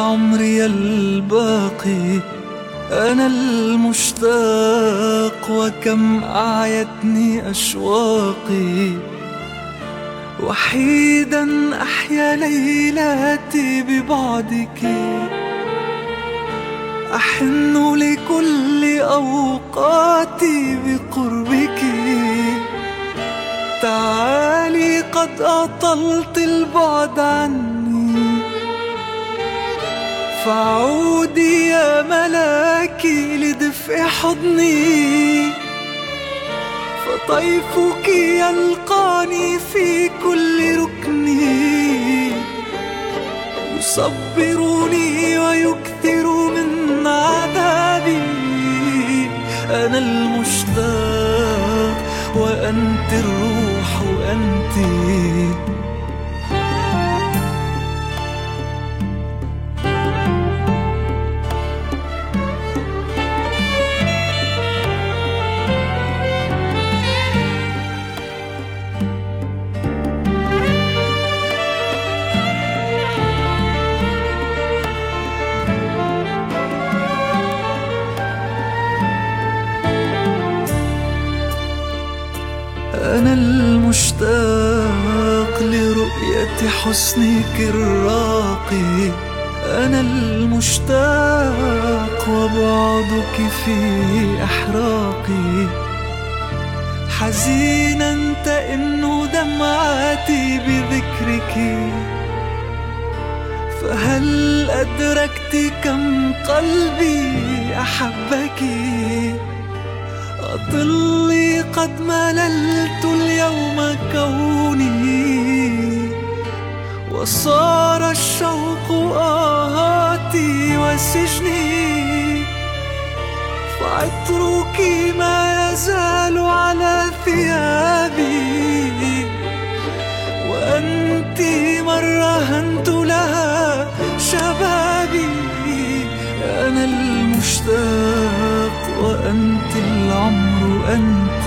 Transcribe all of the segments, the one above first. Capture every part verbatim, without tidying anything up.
عمري الباقي. أنا المشتاق وكم أعيتني أشواقي، وحيدا أحيا ليلاتي ببعدك. أحن لكل أوقاتي بقربك. تعالي قد أطلت البعد عني، فعودي يا ملاكي لدفء حضني. فطيفك يلقاني في كل ركني، يصبرني ويكثر من عذابي. أنا المشتاق وأنت الروح أنت. أنا المشتاق لرؤية حسنك الراقي. أنا المشتاق وبعدك في أحراقي. حزينا تئن دمعاتي بذكرك، فهل أدركت كم قلبي أحبك؟ أطلي قد مللت اليوم كوني، وصار الشوق آهاتي وسجني. فعطرك ما يزال على ثيابي، وأنت من رهنت لها شبابي. أنا المشتاق وأنت العمر أنت.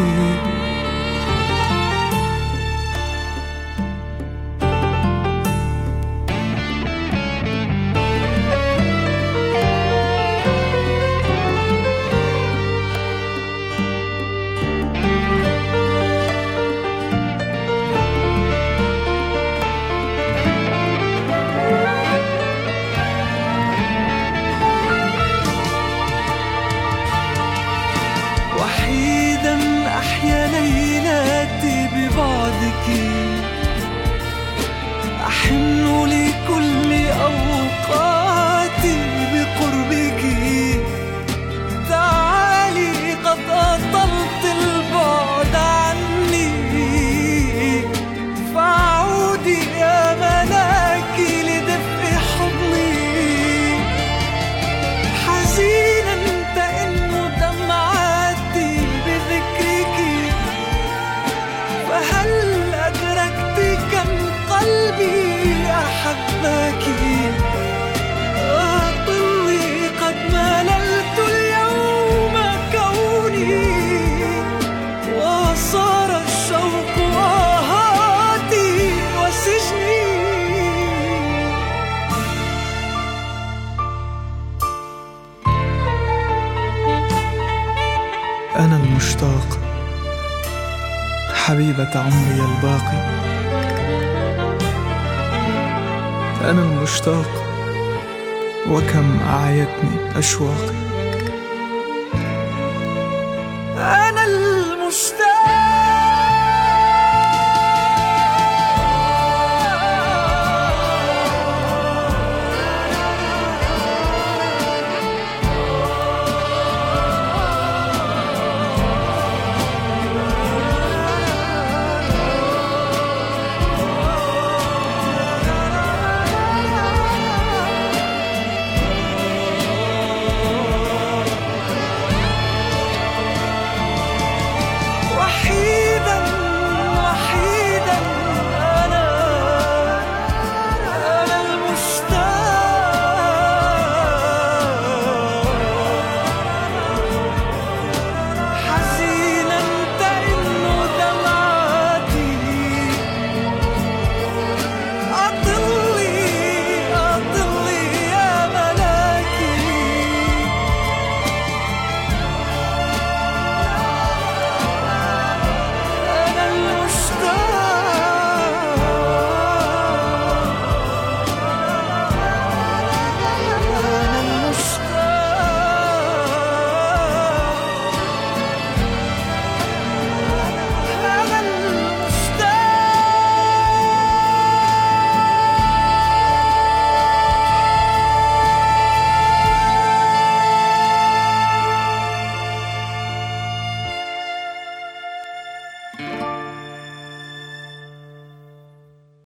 وحيدا أحيا ليلاتي ببعدك. أحن لكل أوقاتي بقربك. تعالي قد أطلت البعد عني، فعودي يا ملاكي لدفء حضني. حزينا تئن دمعاتي بذكرك، فهل أدركت كم قلبي أحبك؟ أطلي قد مللت اليوم كوني، وصار الشوق آهاتي وسجني. أنا المشتاق حبيبة عمري الباقي. أنا المشتاق وكم أعيتني أشواقي. أنا المشتاق